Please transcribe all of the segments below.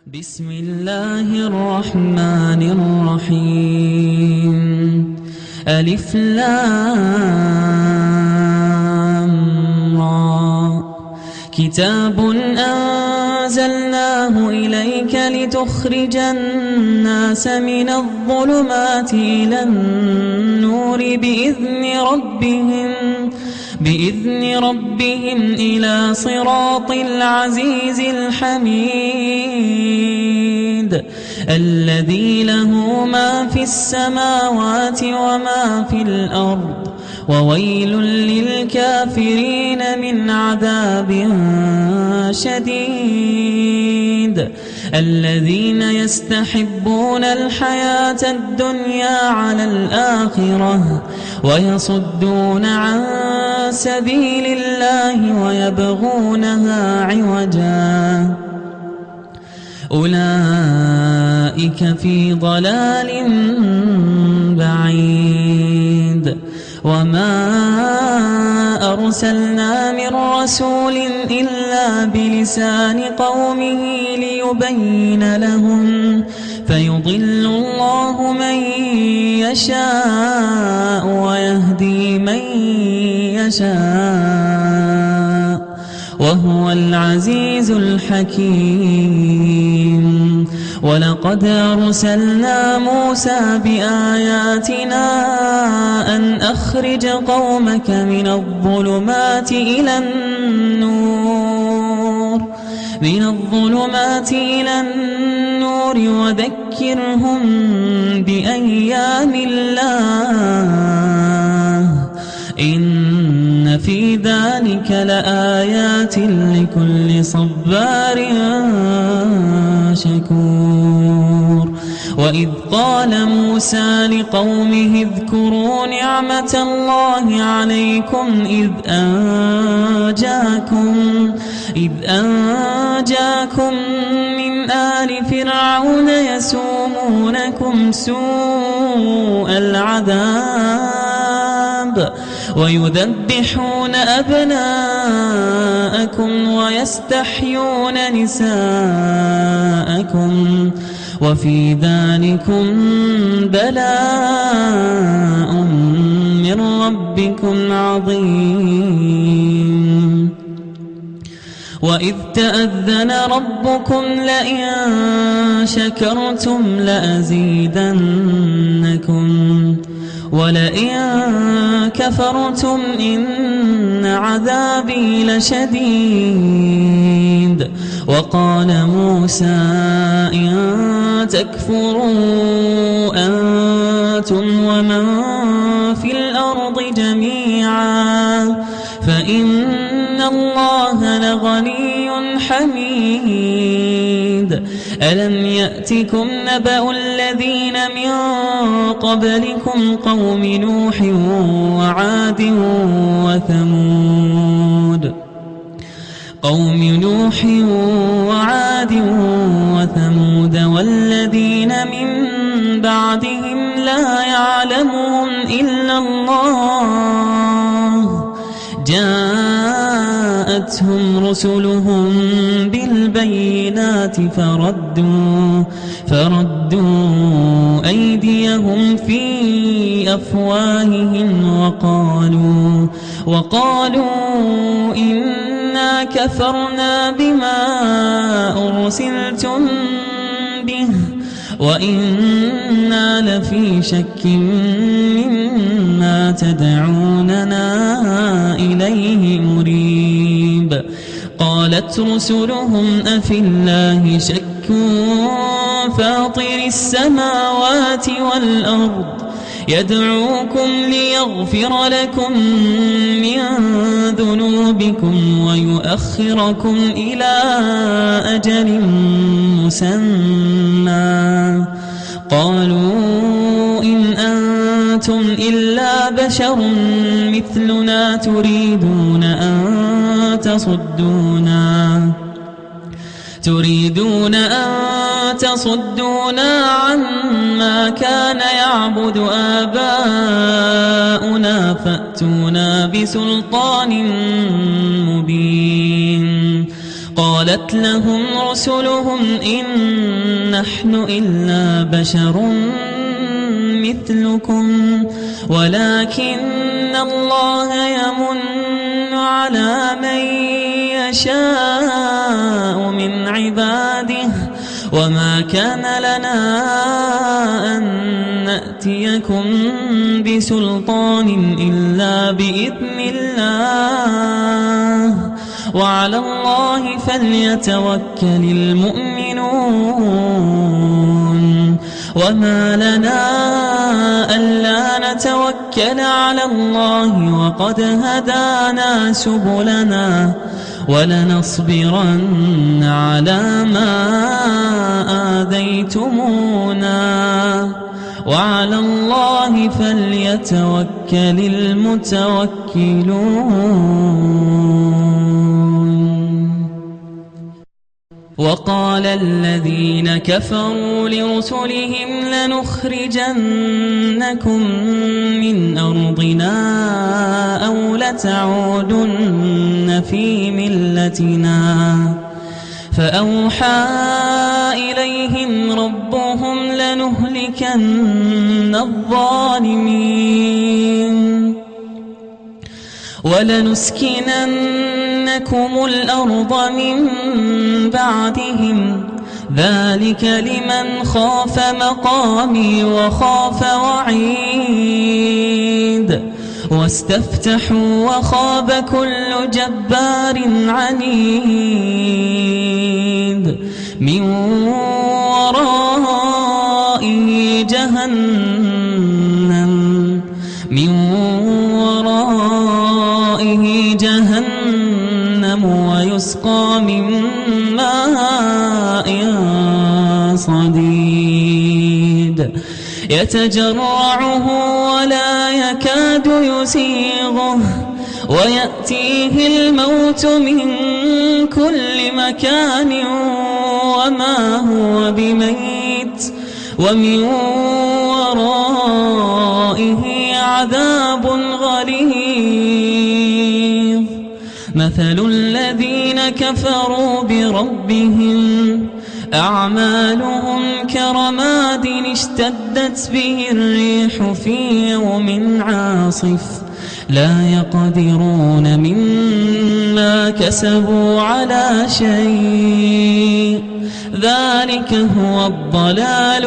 بسم الله الرحمن الرحيم. ألف لام را. كتاب أنزلناه إليك لتخرج الناس من الظلمات إلى النور بإذن ربهم إلى صراط العزيز الحميد الذي له ما في السماوات وما في الأرض وويل للكافرين من عذاب شديد. الذين يستحبون الحياة الدنيا على الآخرة ويصدون عن سبيل الله ويبغونها عوجا أولئك في ضلال بعيد. وما أرسلنا من رسول إلا بلسان قومه ليبين لهم فيضل الله من يشاء ويهدي من يشاء وهو العزيز الحكيم. ولقد أرسلنا موسى بآياتنا أن أخرج قومك من الظلمات إلى النور وذكرهم بأيام الله إن في ذلك لآيات لكل صبار شكور. وإذ قال موسى لقومه اذكروا نعمة الله عليكم إذ أنجاكم من آل فرعون يسومونكم سوء العذاب ويذبحون أبناءكم ويستحيون نساءكم وفي ذلكم بلاء من ربكم عظيم. وإذ تأذن ربكم لئن شكرتم لأزيدنكم ولئن كفرتم إن عذابي لشديد. وقال موسى إن تكفروا أنتم ومن في الأرض جميعا فإن الله لغني حميد. ألم يأتكم نبأ الذين من قبلكم قوم نوح وعاد وثمود والذين من بعدهم لا يعلمهم إلا الله جاءتهم رسلهم بالبينات فردوا أيديهم في أفواههم وقالوا إنا كفرنا بما أرسلتم به وإنا لفي شك مما تدعوننا إليه مريب. قالت رسلهم أفي الله شك فاطر السماوات والأرض يدعوكم ليغفر لكم من ذنوبكم ويؤخركم إلى أجل مسمى قالوا إن أنتم إلا بشر مثلنا تريدون أن تصدونا عما كان يعبد آباؤنا فأتونا بسلطان مبين. قال قالت لهم رسلهم إن نحن إلا بشر مثلكم ولكن الله يمن على من يشاء من عباده وما كان لنا أن نأتيكم بسلطان إلا بإذن الله وعلى الله فليتوكل المؤمنون وما لنا ألا نتوكل على الله وقد هدانا سبلنا ولنصبرن على ما آذيتمونا وعلى الله فليتوكل المتوكلون. وقال الذين كفروا لرسلهم لنخرجنكم من أرضنا أو لتعودن في ملتنا فأوحى إليهم ربهم لنهلكن الظالمين ولنسكننكم الأرض من بعدهم ذلك لمن خاف مقامي وخاف وعيد واستفتحوا وخاب كل جبار عنيد من ورائه جهنم ويسقى من ماء صديد يتجرعه ولا يكاد يسيغه ويأتيه الموت من كل مكان وما هو بميت ومن ورائه عذاب غليظ. مثل الذين كفروا بربهم أعمالهم كرماد اشتدت به الريح في يوم عاصف لا يقدرون مما كسبوا على شيء ذلك هو الضلال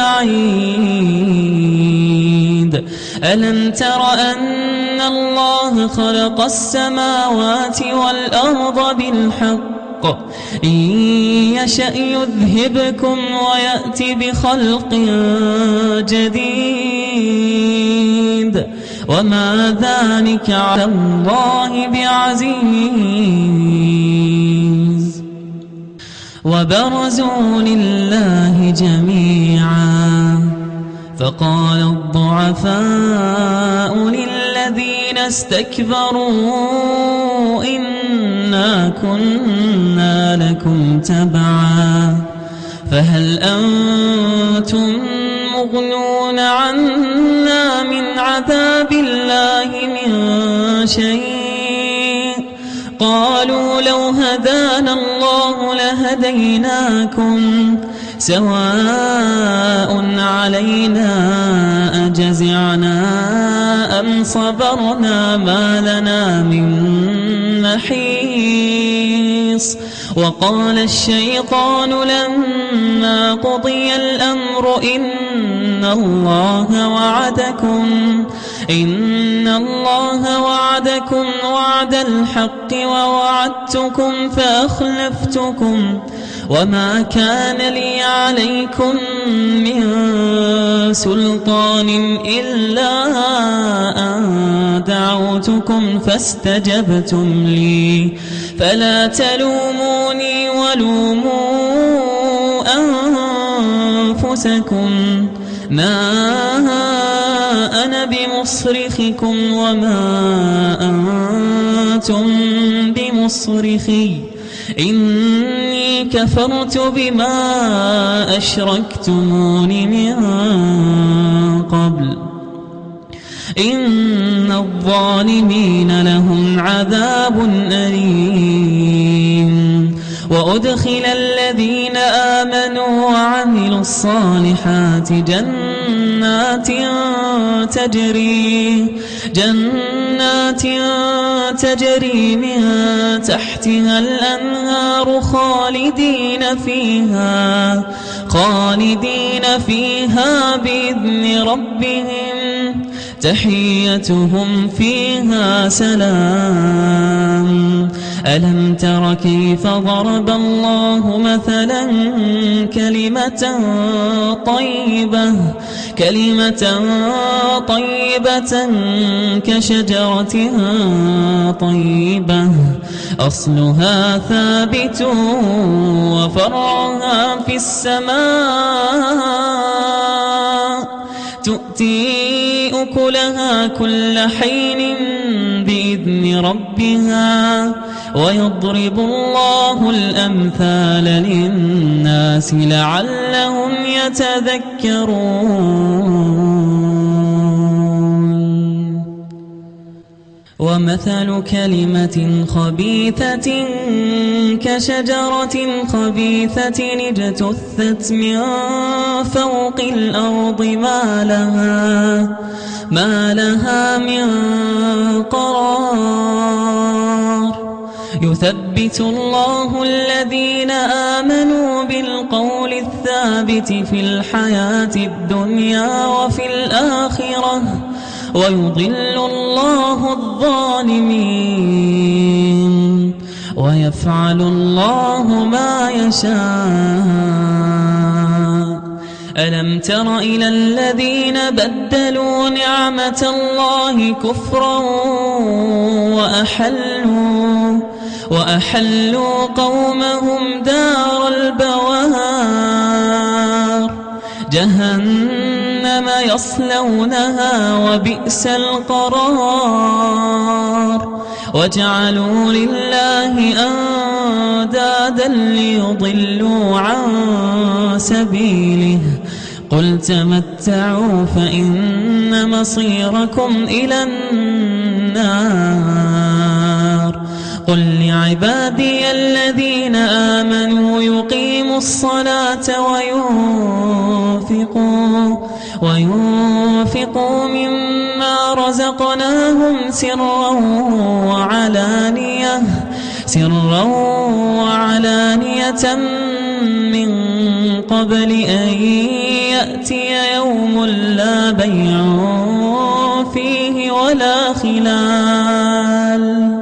البعيد. ألم تر أن الله خلق السماوات والأرض بالحق إن يشأ يذهبكم ويأتي بخلق جديد وما ذلك على الله بعزيز. وبرزوا لله جميعا فقال الضعفاء للذين استكبروا إنا كنا لكم تبعا فهل أنتم مغنون عنا من عذاب الله من شيء قالوا لو هدانا الله لهديناكم سواء علينا أجزعنا أم صبرنا ما لنا من محيص. وقال الشيطان لما قضي الأمر إن الله وعدكم وعد الحق ووعدتكم فأخلفتكم وما كان لي عليكم من سلطان إلا أن دعوتكم فاستجبتم لي فلا تلوموني ولوموا أنفسكم ما أنا بمصرخكم وما أنتم بمصرخي إني كفرت بما أشركتمون من قبل إن الظالمين لهم عذاب أليم. وأدخل الذين آمنوا وعملوا الصالحات جنات تجري من تحتها الأنهار خالدين فيها بإذن ربهم تحيتهم فيها سلام. ألم تر كيف ضرب الله مثلا كلمة طيبة كشجرة طيبة أصلها ثابت وفرعها في السماء تؤتي أكلها كل حين بإذن ربها ويضرب الله الأمثال للناس لعلهم يتذكرون. ومثل كلمة خبيثة كشجرة خبيثة اجتثت من فوق الأرض ما لها من قرار. يثبت الله الذين آمنوا بالقول الثابت في الحياة الدنيا وفي الآخرة ويضل الله الظالمين ويفعل الله ما يشاء. ألم تر إلى الذين بدلوا نعمة الله كفرا وأحلوا قومهم دار البوار جهنم يصلونها وبئس القرار. وجعلوا لله أندادا ليضلوا عن سبيله قل تمتعوا فإن مصيركم إلى النار. قل لعبادي الذين آمنوا يقيموا الصلاة وينفقوا مما رزقناهم سرا وعلانية من قبل أن يأتي يوم لا بيع فيه ولا خلال.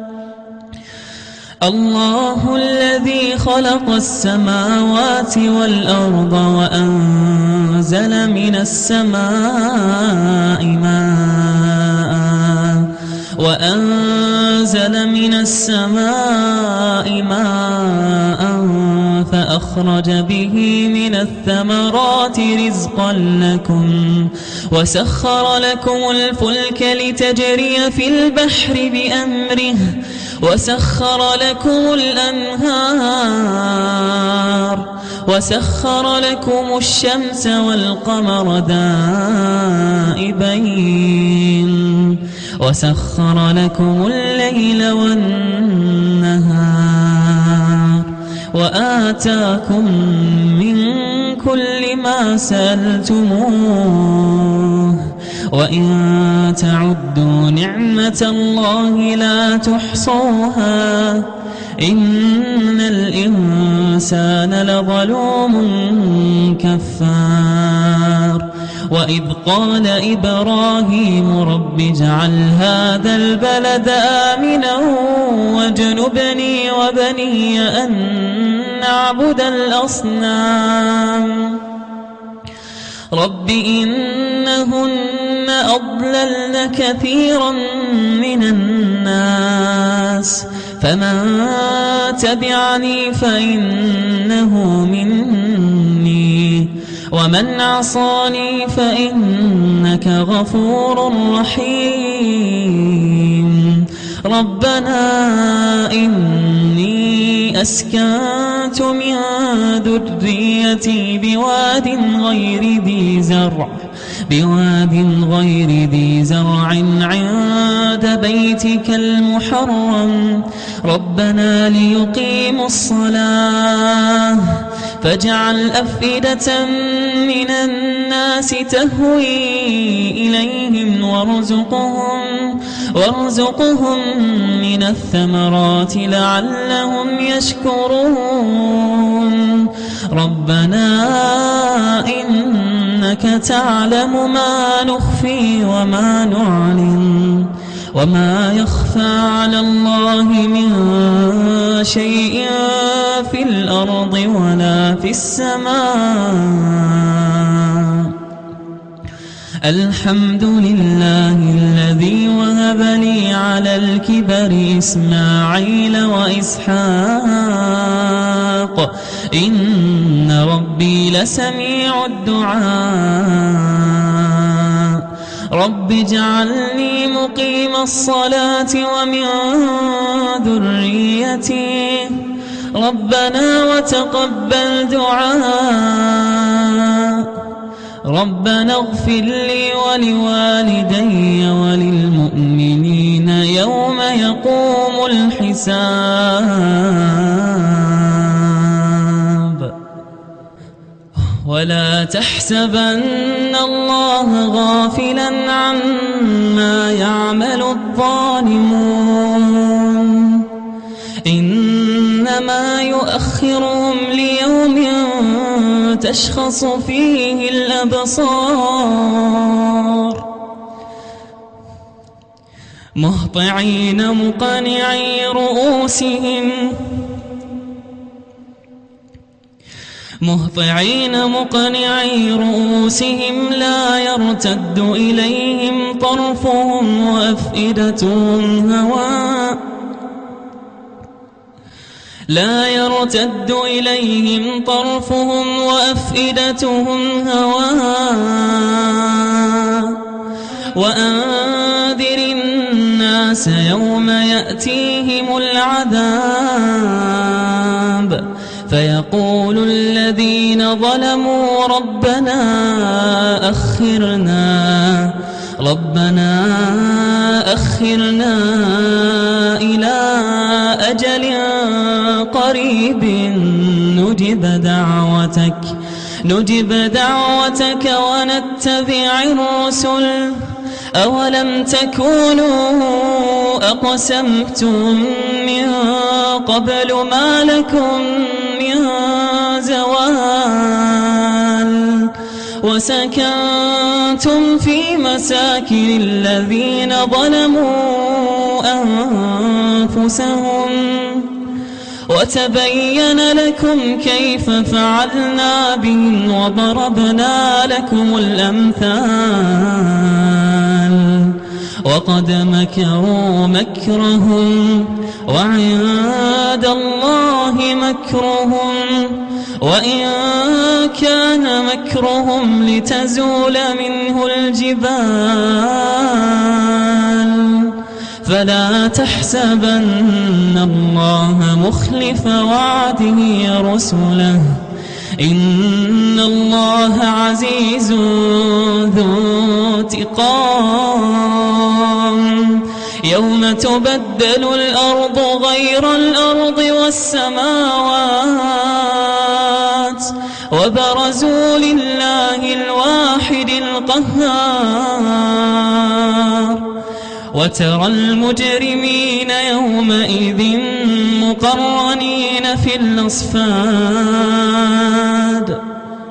الله الذي خلق السماوات والأرض وأنزل من السماء ماء فأخرج به من الثمرات رزقا لكم وسخر لكم الفلك لتجري في البحر بأمره وسخر لكم الأنهار وسخر لكم الشمس والقمر دائبين وسخر لكم الليل والنهار وآتاكم من كل ما سألتموه وإن تعدوا نعمة الله لا تحصوها إن الإنسان لظلوم كفار. وإذ قال إبراهيم رب اجعل هذا البلد آمنا واجنبني وبني أن نعبد الأصنام رب إنهن أضللن كثيرا من الناس فمن تبعني فإنه مني ومن عصاني فإنك غفور رحيم. ربنا إني أسكنت من ذريتي بواد غير ذي زرع عند بيتك المحرم ربنا ليقيموا الصلاة فاجعل أفئدة من الناس تهوي إليهم وارزقهم من الثمرات لعلهم يشكرون ربنا إنك تعلم ما نخفي وما نعلن وما يخفى على الله من شيء في الأرض ولا في السماء الحمد لله الذي وهب لي على الكبر إسماعيل وإسحاق إن ربي لسميع الدعاء رب اجعلني مقيم الصلاة ومن ذريتي ربنا وتقبل دعاء ربنا اغفر لي ولوالدي وللمؤمنين يوم يقوم الحساب ولا تحسبن الله غافلا عما يعمل الظالمون إنما يؤخرهم ليوم تشخص فيه الأبصار مهطعين مقنعي رؤوسهم لا يرتد إليهم طرفهم وأفئدتهم هواء وأنذر الناس يوم يأتيهم العذاب فيقول الذين ظلموا ربنا أخرنا إلى أجل قريب نجب دعوتك ونتبع الرسل أولم تكونوا أقسمتم من قبل ما لكم من زوال وسكنتم في مساكن الذين ظلموا أنفسهم وتبين لكم كيف فعلنا بهم وضربنا لكم الأمثال وقد مكروا مكرهم وعند الله مكرهم وإن كان مكرهم لتزول منه الجبال فلا تحسبن الله مخلف وعده رسله إن الله عزيز ذو انتقام يوم تبدل الأرض غير الأرض والسماوات وبرزوا لله الواحد القهار وترى المجرمين يومئذ مقرنين في الأصفاد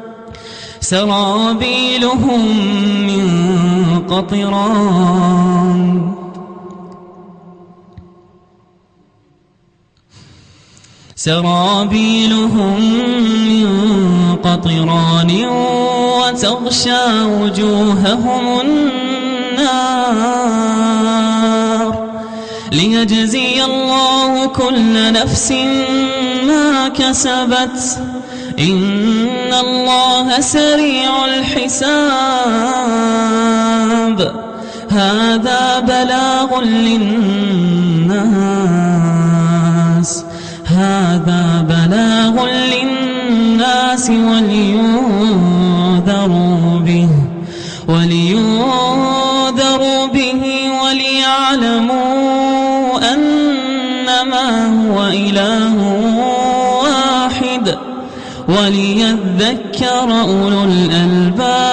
سرابيلهم من قطران وتغشى وجوههم النار ليجزي الله كل نفس ما كسبت إن الله سريع الحساب هذا بلاغ للناس هذا بلاغ للناس ولينذروا به وليعلموا أنما هو إله واحد وليذكر أولو الألباب.